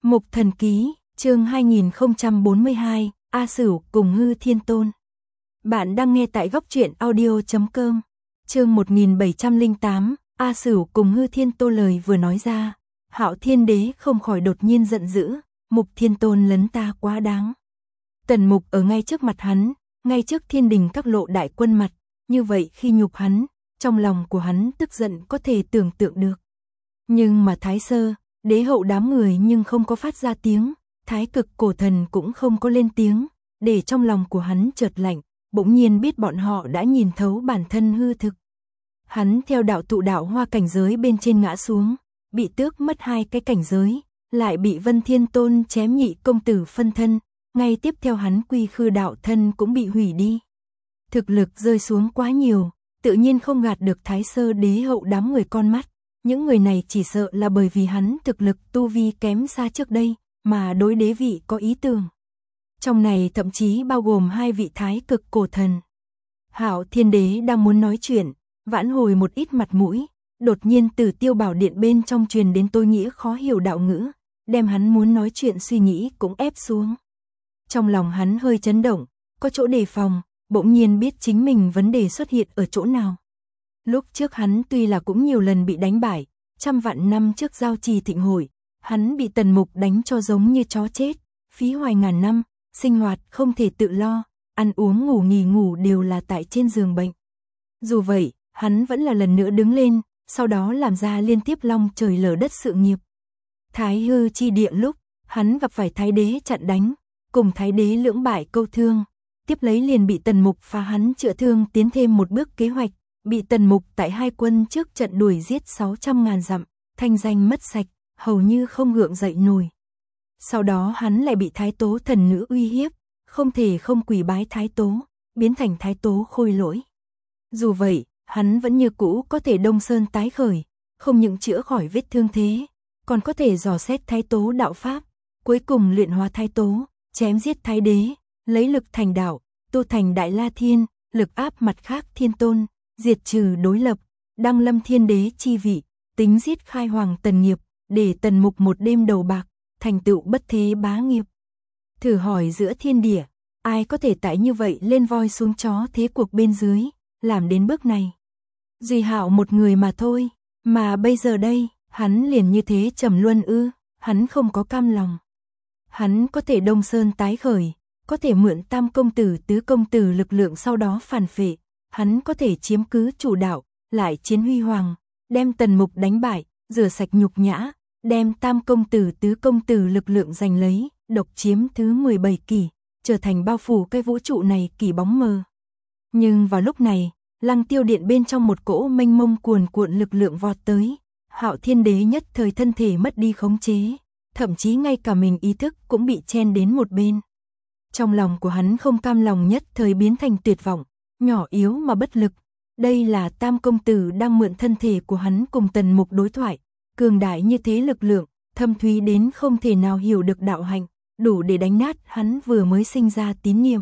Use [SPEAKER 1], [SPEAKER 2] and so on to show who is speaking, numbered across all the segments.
[SPEAKER 1] Mục Thần Ký, chương 2042, A Sửu cùng Hư Thiên Tôn. Bạn đang nghe tại góc truyện audio.com. Chương 1708, A Sửu cùng Hư Thiên Tôn. Lời vừa nói ra, Hạo Thiên Đế không khỏi đột nhiên giận dữ, Mục Thiên Tôn lấn ta quá đáng. Tần Mục ở ngay trước mặt hắn, ngay trước thiên đình các lộ đại quân mặt, như vậy khi nhục hắn, trong lòng của hắn tức giận có thể tưởng tượng được. Nhưng mà Thái Sơ, Đế Hậu đám người nhưng không có phát ra tiếng, Thái Cực Cổ Thần cũng không có lên tiếng, để trong lòng của hắn chợt lạnh, bỗng nhiên biết bọn họ đã nhìn thấu bản thân hư thực. Hắn theo đạo tụ đạo hoa cảnh giới bên trên ngã xuống, bị tước mất 2 cái cảnh giới, lại bị Vân Thiên Tôn chém nhị công tử phân thân, ngay tiếp theo hắn quy khư đạo thân cũng bị hủy đi. Thực lực rơi xuống quá nhiều, tự nhiên không gạt được Thái Sơ Đế Hậu đám người con mắt. Những người này chỉ sợ là bởi vì hắn thực lực tu vi kém xa trước đây, mà đối đế vị có ý tưởng. Trong này thậm chí bao gồm 2 vị Thái Cực Cổ Thần. Hạo Thiên Đế đang muốn nói chuyện, vãn hồi một ít mặt mũi, đột nhiên từ Tiêu Bảo Điện bên trong truyền đến tôi nghĩa khó hiểu đạo ngữ, đem hắn muốn nói chuyện suy nghĩ cũng ép xuống. Trong lòng hắn hơi chấn động, có chỗ đề phòng, bỗng nhiên biết chính mình vấn đề xuất hiện ở chỗ nào. Lúc trước hắn tuy là cũng nhiều lần bị đánh bại, trăm vạn năm trước giao trì thịnh hội, hắn bị Tần Mục đánh cho giống như chó chết, phí hoài ngàn năm, sinh hoạt không thể tự lo, ăn uống ngủ nghỉ ngủ đều là tại trên giường bệnh. Dù vậy, hắn vẫn là lần nữa đứng lên, sau đó làm ra liên tiếp long trời lở đất sự nghiệp. Thái Hư chi địa lúc, hắn gặp phải Thái Đế chặn đánh, cùng Thái Đế lưỡng bại câu thương, tiếp lấy liền bị Tần Mục phá hắn chữa thương tiến thêm một bước kế hoạch. Bị Tần Mục tại 2 quân trước trận đuổi giết 600.000 dặm, thanh danh mất sạch, hầu như không gượng dậy nổi. Sau đó hắn lại bị Thái Tố thần nữ uy hiếp, không thể không quỳ bái Thái Tố, biến thành Thái Tố khôi lỗi. Dù vậy, hắn vẫn như cũ có thể đông sơn tái khởi, không những chữa khỏi vết thương thế, còn có thể dò xét Thái Tố đạo pháp, cuối cùng luyện hóa Thái Tố, chém giết Thái Đế, lấy lực thành đạo, tu thành Đại La Thiên, lực áp mặt khác thiên tôn. Diệt trừ đối lập, đăng lâm thiên đế chi vị, tính giết khai hoàng Tần nghiệp, để Tần Mục một đêm đầu bạc, thành tựu bất thế bá nghiệp. Thử hỏi giữa thiên địa, ai có thể tại như vậy lên voi xuống chó thế cuộc bên dưới, làm đến bước này. Duy Hạo một người mà thôi, mà bây giờ đây, hắn liền như thế trầm luân ư, hắn không có cam lòng. Hắn có thể đông sơn tái khởi, có thể mượn tam công tử tứ công tử lực lượng sau đó phản phệ. Hắn có thể chiếm cứ chủ đạo, lại chiến huy hoàng, đem Tần Mục đánh bại, rửa sạch nhục nhã, đem tam công tử tứ công tử lực lượng giành lấy, độc chiếm thứ 17 kỷ, trở thành bao phủ cái vũ trụ này kỳ bóng mờ. Nhưng vào lúc này, Lăng Tiêu Điện bên trong một cỗ mênh mông cuồn cuộn lực lượng vọt tới, Hạo Thiên Đế nhất thời thân thể mất đi khống chế, thậm chí ngay cả mình ý thức cũng bị chen đến một bên. Trong lòng của hắn không cam lòng nhất thời biến thành tuyệt vọng. Nhỏ yếu mà bất lực, đây là tam công tử đang mượn thân thể của hắn cùng Tần Mục đối thoại, cường đại như thế lực lượng, thâm thúy đến không thể nào hiểu được đạo hạnh, đủ để đánh nát hắn vừa mới sinh ra tín niệm.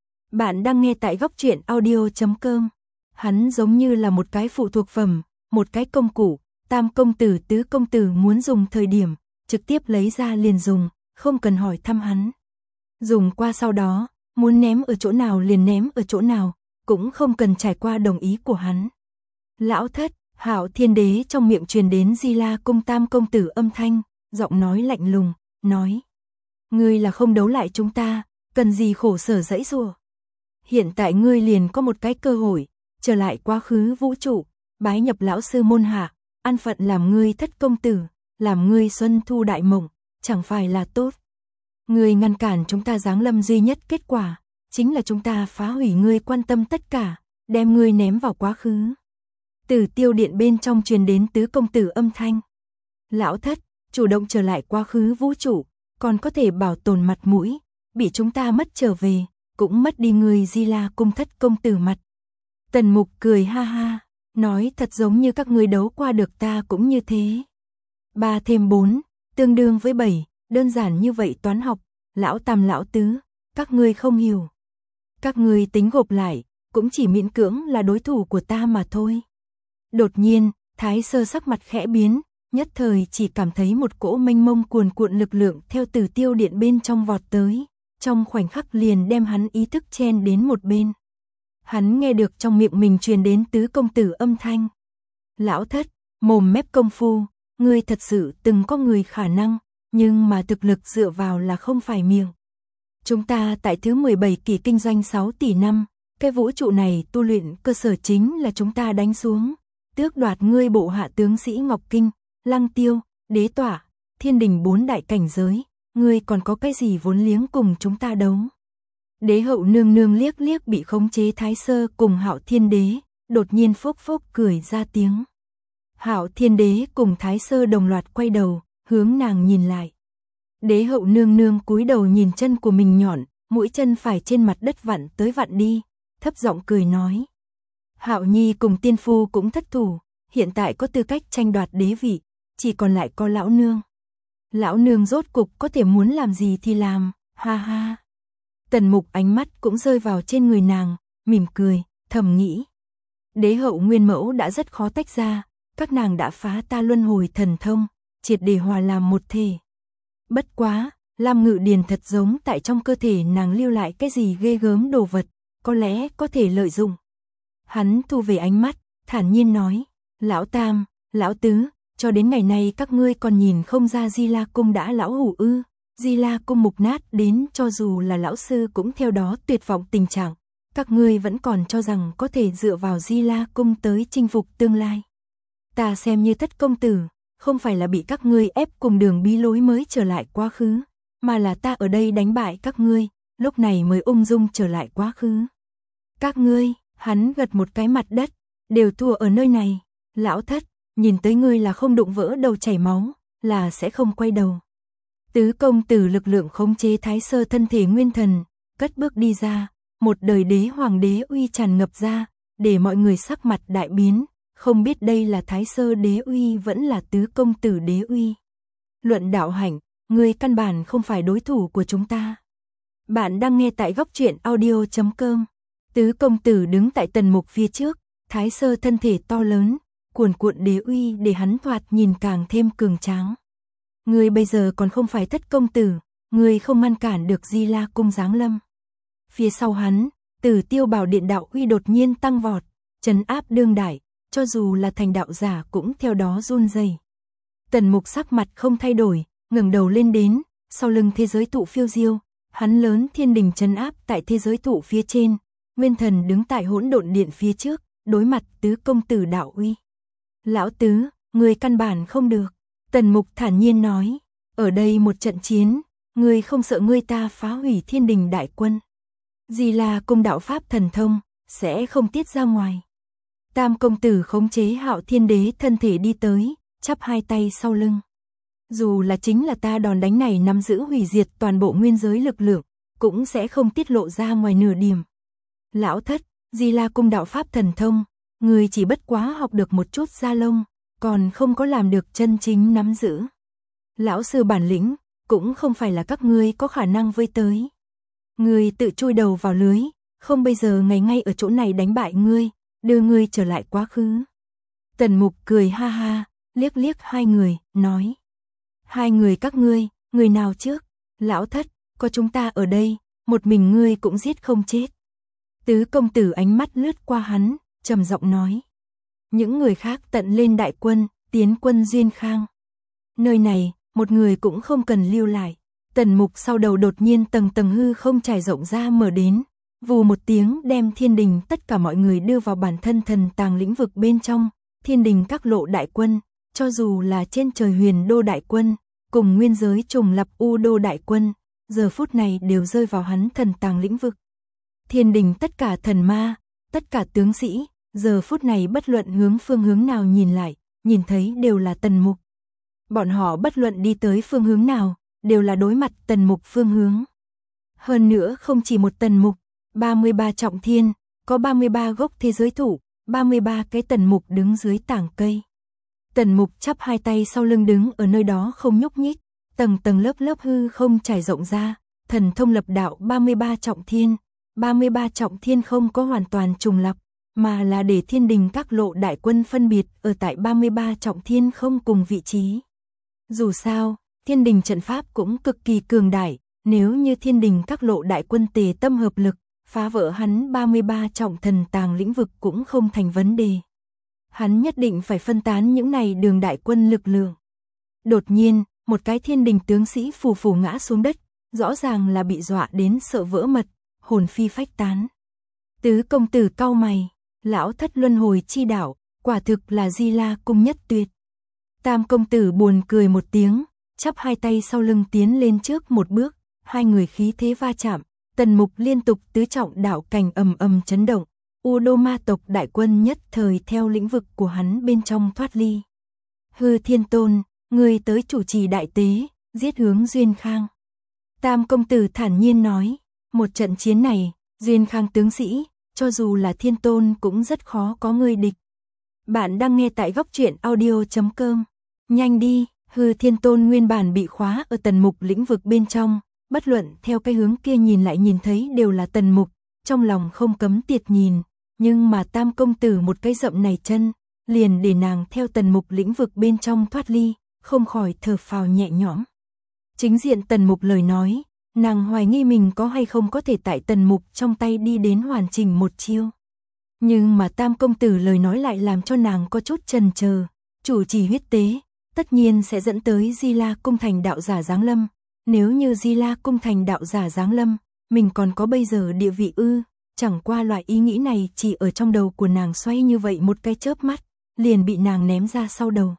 [SPEAKER 1] Bạn đang nghe tại góc truyện audio.com. Hắn giống như là một cái phụ thuộc phẩm, một cái công cụ, tam công tử tứ công tử muốn dùng thời điểm, trực tiếp lấy ra liền dùng, không cần hỏi thăm hắn. Dùng qua sau đó, muốn ném ở chỗ nào liền ném ở chỗ nào. Cũng không cần trải qua đồng ý của hắn. Lão thất, Hạo Thiên Đế trong miệng truyền đến Di La Cung tam công tử âm thanh, giọng nói lạnh lùng, nói: ngươi là không đấu lại chúng ta, cần gì khổ sở dãy giụa. Hiện tại ngươi liền có một cái cơ hội, trở lại quá khứ vũ trụ, bái nhập lão sư môn hạ, an phận làm ngươi thất công tử, làm ngươi xuân thu đại mộng, chẳng phải là tốt. Ngươi ngăn cản chúng ta giáng lâm duy nhất kết quả chính là chúng ta phá hủy ngươi quan tâm tất cả, đem ngươi ném vào quá khứ. Từ Tiêu Điện bên trong truyền đến tứ công tử âm thanh. Lão thất, chủ động trở lại quá khứ vũ trụ, còn có thể bảo tồn mặt mũi, bị chúng ta mất trở về, cũng mất đi người Di La Cung thất công tử mặt. Tần Mục cười ha ha, nói thật giống như các ngươi đấu qua được ta cũng như thế. 3 thêm 4, tương đương với 7, đơn giản như vậy toán học, lão tam lão tứ, các ngươi không hiểu. Các ngươi tính gộp lại, cũng chỉ miễn cưỡng là đối thủ của ta mà thôi. Đột nhiên, Thái Sơ sắc mặt khẽ biến, nhất thời chỉ cảm thấy một cỗ mênh mông cuồn cuộn lực lượng theo Tử Tiêu Điện bên trong vọt tới, trong khoảnh khắc liền đem hắn ý thức chen đến một bên. Hắn nghe được trong miệng mình truyền đến tứ công tử âm thanh. Lão thất, mồm mép công phu, ngươi thật sự từng có người khả năng, nhưng mà thực lực dựa vào là không phải miệng. Chúng ta tại thứ 17 kỳ kinh doanh 6 tỷ năm, cái vũ trụ này tu luyện cơ sở chính là chúng ta đánh xuống, tước đoạt ngươi bộ hạ tướng sĩ Ngọc Kinh, Lăng Tiêu, Đế Tỏa, Thiên Đình 4 đại cảnh giới, ngươi còn có cái gì vốn liếng cùng chúng ta đấu. Đế hậu nương nương liếc liếc bị khống chế Thái Sơ cùng Hạo Thiên Đế, đột nhiên phốc phốc cười ra tiếng. Hạo Thiên Đế cùng Thái Sơ đồng loạt quay đầu, hướng nàng nhìn lại. Đế hậu nương nương cúi đầu nhìn chân của mình nhọn, mũi chân phải trên mặt đất vặn tới vặn đi, thấp giọng cười nói. Hạo Nhi cùng tiên phu cũng thất thủ, hiện tại có tư cách tranh đoạt đế vị, chỉ còn lại có lão nương. Lão nương rốt cục có thể muốn làm gì thì làm, ha ha. Tần Mục ánh mắt cũng rơi vào trên người nàng, mỉm cười, thầm nghĩ. Đế hậu nguyên mẫu đã rất khó tách ra, các nàng đã phá ta luân hồi thần thông, triệt để hòa làm một thể. Bất quá, Lam Ngự Điền thật giống tại trong cơ thể nàng lưu lại cái gì ghê gớm đồ vật, có lẽ có thể lợi dụng. Hắn thu về ánh mắt, thản nhiên nói, lão tam, lão tứ, cho đến ngày nay các ngươi còn nhìn không ra Di La Cung đã lão hủ ư. Di La Cung mục nát đến cho dù là lão sư cũng theo đó tuyệt vọng tình trạng, các ngươi vẫn còn cho rằng có thể dựa vào Di La Cung tới chinh phục tương lai. Ta xem như Thất công tử, không phải là bị các ngươi ép cùng đường bí lối mới trở lại quá khứ, mà là ta ở đây đánh bại các ngươi, lúc này mới ung dung trở lại quá khứ. Các ngươi, hắn gật một cái mặt đất, đều thua ở nơi này, lão thất, nhìn tới ngươi là không đụng vỡ đầu chảy máu, là sẽ không quay đầu. Tứ công tử lực lượng khống chế Thái Sơ thân thể nguyên thần, cất bước đi ra, một đời đế hoàng đế uy tràn ngập ra, để mọi người sắc mặt đại biến, không biết đây là Thái Sơ đế uy vẫn là tứ công tử đế uy. Luận đạo hạnh, ngươi căn bản không phải đối thủ của chúng ta. Bạn đang nghe tại góc truyện audio.com. Tứ công tử đứng tại Tần Mục phía trước, Thái Sơ thân thể to lớn, cuồn cuộn đế uy để hắn thoạt nhìn càng thêm cường tráng. Ngươi bây giờ còn không phải Thất công tử, ngươi không ngăn cản được Di La Cung giáng lâm. Phía sau hắn, Tử Tiêu Bảo Điện đạo uy đột nhiên tăng vọt, trấn áp đương đại, cho dù là thành đạo giả cũng theo đó run rẩy. Tần Mục sắc mặt không thay đổi, ngẩng đầu lên đến, sau lưng thế giới tụ phiêu diêu, hắn lớn thiên đình trấn áp tại thế giới tụ phía trên, nguyên thần đứng tại hỗn độn điện phía trước, đối mặt tứ công tử đạo uy. Lão tứ, ngươi căn bản không được. Tần Mục thản nhiên nói, ở đây một trận chiến, ngươi không sợ ngươi ta phá hủy thiên đình đại quân. Di La Cung đạo pháp thần thông, sẽ không tiết ra ngoài. Tam công tử khống chế Hạo Thiên Đế thân thể đi tới, chắp hai tay sau lưng. Dù là chính là ta đòn đánh này nắm giữ hủy diệt toàn bộ nguyên giới lực lượng, cũng sẽ không tiết lộ ra ngoài nửa điểm. Lão thất, Di La Cung đạo pháp thần thông, ngươi chỉ bất quá học được một chút da lông, còn không có làm được chân chính nắm giữ. Lão sư bản lĩnh, cũng không phải là các ngươi có khả năng vây tới. Ngươi tự chui đầu vào lưới, không bây giờ ngày ngay ở chỗ này đánh bại ngươi, đưa ngươi trở lại quá khứ. Tần Mục cười ha ha, liếc liếc hai người, nói. Hai người các ngươi, người nào trước? Lão thất, có chúng ta ở đây, một mình ngươi cũng giết không chết. Tứ công tử ánh mắt lướt qua hắn, trầm giọng nói. Những người khác tận lên đại quân, tiến quân Duyên Khang. Nơi này, một người cũng không cần lưu lại. Tần Mục sau đầu đột nhiên tầng tầng hư không trải rộng ra mở đến, vù một tiếng đem thiên đình tất cả mọi người đưa vào bản thân thần tàng lĩnh vực bên trong. Thiên đình các lộ đại quân, cho dù là trên trời huyền đô đại quân, cùng nguyên giới trùng lập u đô đại quân, giờ phút này đều rơi vào hắn thần tàng lĩnh vực. Thiên đình tất cả thần ma, tất cả tướng sĩ, giờ phút này bất luận hướng phương hướng nào nhìn lại, nhìn thấy đều là Tần Mục. Bọn họ bất luận đi tới phương hướng nào, đều là đối mặt Tần Mục phương hướng. Hơn nữa không chỉ một Tần Mục, 33 trọng thiên, có 33 gốc thế giới thụ, 33 cái Tần Mục đứng dưới tảng cây. Tần Mục chắp hai tay sau lưng đứng ở nơi đó không nhúc nhích, tầng tầng lớp lớp hư không trải rộng ra, thần thông lập đạo 33 trọng thiên không có hoàn toàn trùng lập, mà là để thiên đình các lộ đại quân phân biệt ở tại 33 trọng thiên không cùng vị trí. Dù sao, thiên đình trận pháp cũng cực kỳ cường đại, nếu như thiên đình các lộ đại quân tề tâm hợp lực, phá vỡ hắn 33 trọng thần tàng lĩnh vực cũng không thành vấn đề. Hắn nhất định phải phân tán những này đường đại quân lực lượng. Đột nhiên, một cái thiên đình tướng sĩ phù phù ngã xuống đất, rõ ràng là bị dọa đến sợ vỡ mật, hồn phi phách tán. Tứ công tử cau mày, lão thất luân hồi chi đạo, quả thực là Di La cung nhất tuyệt. Tam công tử buồn cười một tiếng, chắp hai tay sau lưng tiến lên trước một bước, hai người khí thế va chạm, Tần Mục liên tục tứ trọng đạo cảnh ầm ầm chấn động, U Đô ma tộc đại quân nhất thời theo lĩnh vực của hắn bên trong thoát ly. Hư Thiên Tôn, người tới chủ trì đại tế, giết hướng Duyên Khang. Tam công tử thản nhiên nói, một trận chiến này, Duyên Khang tướng sĩ, cho dù là Thiên Tôn cũng rất khó có người địch. Bạn đang nghe tại góc truyện audio.com. Nhanh đi, Hư Thiên Tôn nguyên bản bị khóa ở Tần Mục lĩnh vực bên trong, bất luận theo cái hướng kia nhìn lại nhìn thấy đều là Tần Mục, trong lòng không cấm tiệt nhìn, nhưng mà Tam công tử một cái dậm này chân, liền để nàng theo Tần Mục lĩnh vực bên trong thoát ly, không khỏi thở phào nhẹ nhõm. Chính diện Tần Mục lời nói, nàng hoài nghi mình có hay không có thể tại Tần Mục trong tay đi đến hoàn chỉnh một chiêu. Nhưng mà Tam công tử lời nói lại làm cho nàng có chút chần chờ, chủ trì huyết tế, tất nhiên sẽ dẫn tới Di La cung thành đạo giả giáng lâm, nếu như Di La cung thành đạo giả giáng lâm, mình còn có bây giờ địa vị ư? Chẳng qua loại ý nghĩ này chỉ ở trong đầu của nàng xoay như vậy một cái chớp mắt, liền bị nàng ném ra sau đầu.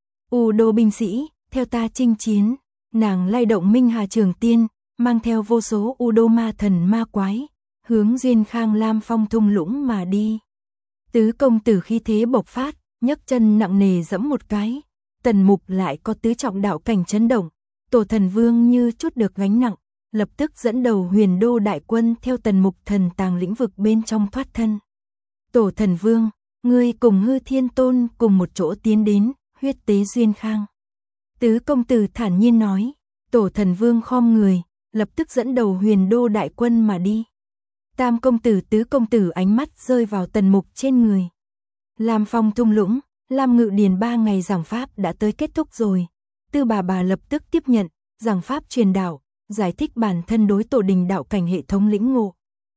[SPEAKER 1] U Đô binh sĩ, theo ta chinh chiến, nàng lay động Minh Hà Trường Tiên, mang theo vô số U Đô ma thần ma quái, hướng Duyên Khang Lam Phong thung lũng mà đi. Tứ công tử khí thế bộc phát, nhấc chân nặng nề giẫm một cái, Tần Mục lại có tứ trọng đạo cảnh chấn động, Tổ Thần Vương như chút được gánh nặng, lập tức dẫn đầu Huyền Đô đại quân theo Tần Mục thần tàng lĩnh vực bên trong thoát thân. Tổ Thần Vương, ngươi cùng Hư Thiên Tôn cùng một chỗ tiến đến, huyết tế Duyên Khang. Tứ công tử thản nhiên nói, Tổ Thần Vương khom người, lập tức dẫn đầu Huyền Đô đại quân mà đi. Tam công tử tứ công tử ánh mắt rơi vào Tần Mục trên người. Lam Phong thung lũng, Lam Ngự Điền 3 ngày giảng pháp đã tới kết thúc rồi. Tư bà lập tức tiếp nhận, giảng pháp truyền đạo, giải thích bản thân đối tổ đình đạo cảnh hệ thống lĩnh ngộ.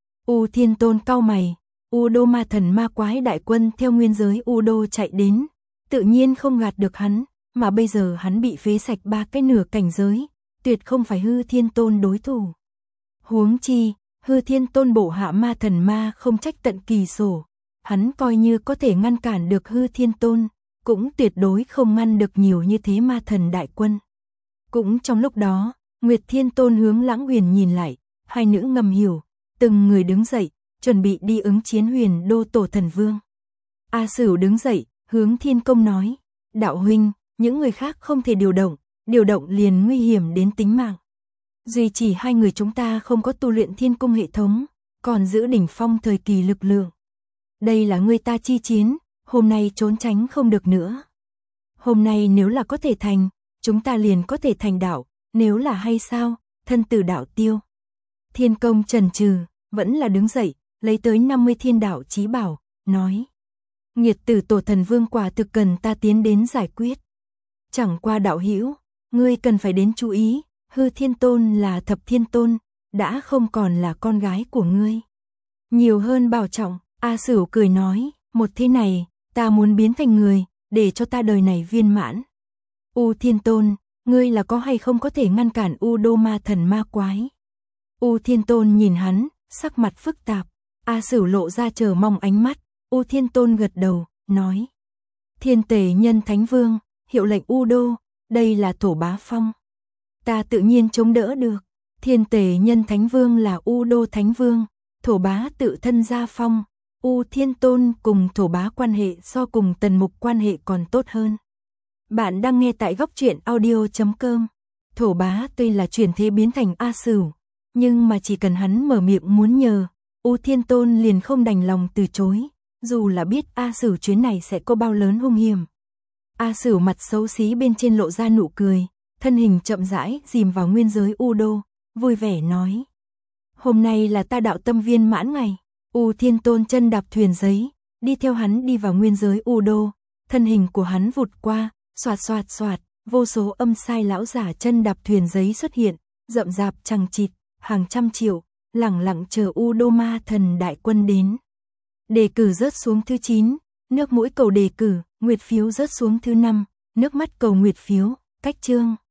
[SPEAKER 1] U Thiên Tôn cau mày, U Đô ma thần ma quái đại quân theo nguyên giới U Đô chạy đến, tự nhiên không gạt được hắn, mà bây giờ hắn bị phế sạch 3 cái nửa cảnh giới, tuyệt không phải Hư Thiên Tôn đối thủ. Huống chi, Hư Thiên Tôn bổ hạ ma thần ma không trách tận kỳ sổ, hắn coi như có thể ngăn cản được Hư Thiên Tôn, cũng tuyệt đối không ngăn được nhiều như thế ma thần đại quân. Cũng trong lúc đó, Nguyệt Thiên Tôn hướng Lãng Huyền nhìn lại, hai nữ ngầm hiểu, từng người đứng dậy, chuẩn bị đi ứng chiến Huyền Đô Tổ Thần Vương. A Sửu đứng dậy, hướng Thiên Công nói, đạo huynh, những người khác không thể điều động liền nguy hiểm đến tính mạng. Duy chỉ hai người chúng ta không có tu luyện thiên cung hệ thống, còn giữ đỉnh phong thời kỳ lực lượng. Đây là người ta chi chiến, hôm nay trốn tránh không được nữa. Hôm nay nếu là có thể thành, chúng ta liền có thể thành đạo, nếu là hay sao, thân tử đạo tiêu. Thiên Công chần chừ, vẫn là đứng dậy, lấy tới 50 thiên đạo chí bảo, nói. Nghiệt tử Tổ Thần Vương quả thực cần ta tiến đến giải quyết. Chẳng qua đạo hữu, ngươi cần phải đến chú ý, Hư Thiên Tôn là Thập Thiên Tôn, đã không còn là con gái của ngươi. Nhiều hơn bảo trọng, A Sửu cười nói, một thế này, ta muốn biến thành người, để cho ta đời này viên mãn. U Thiên Tôn, ngươi là có hay không có thể ngăn cản U Đô ma thần ma quái? U Thiên Tôn nhìn hắn, sắc mặt phức tạp, A Sửu lộ ra chờ mong ánh mắt, U Thiên Tôn gật đầu, nói. Thiên Tề Nhân Thánh Vương, hiệu lệnh U Đô, đây là Thổ Bá Phong. Ta tự nhiên chống đỡ được, Thiên Tề Nhân Thánh Vương là U Đô Thánh Vương, Thổ Bá tự thân gia phong, U Thiên Tôn cùng Thổ Bá quan hệ so cùng Tần Mục quan hệ còn tốt hơn. Bạn đang nghe tại góc truyện audio.com. Thổ Bá tuy là chuyển thế biến thành A Sửu, nhưng mà chỉ cần hắn mở miệng muốn nhờ, U Thiên Tôn liền không đành lòng từ chối, dù là biết A Sửu chuyến này sẽ có bao lớn hung hiểm. A Sửu mặt xấu xí bên trên lộ ra nụ cười, thân hình chậm rãi dìm vào nguyên giới U Đô, vui vẻ nói. Hôm nay là ta đạo tâm viên mãn ngày. U Thiên Tôn chân đạp thuyền giấy, đi theo hắn đi vào nguyên giới U Đô, thân hình của hắn vụt qua, xoạt xoạt xoạt, vô số âm sai lão giả chân đạp thuyền giấy xuất hiện, rậm rạp chằng chịt, hàng trăm triệu, lẳng lặng chờ U Đô ma thần đại quân đến. Đề cử rớt xuống thứ 9, nước mũi cầu đề cử, nguyệt phiếu rớt xuống thứ 5, nước mắt cầu nguyệt phiếu, cách chương.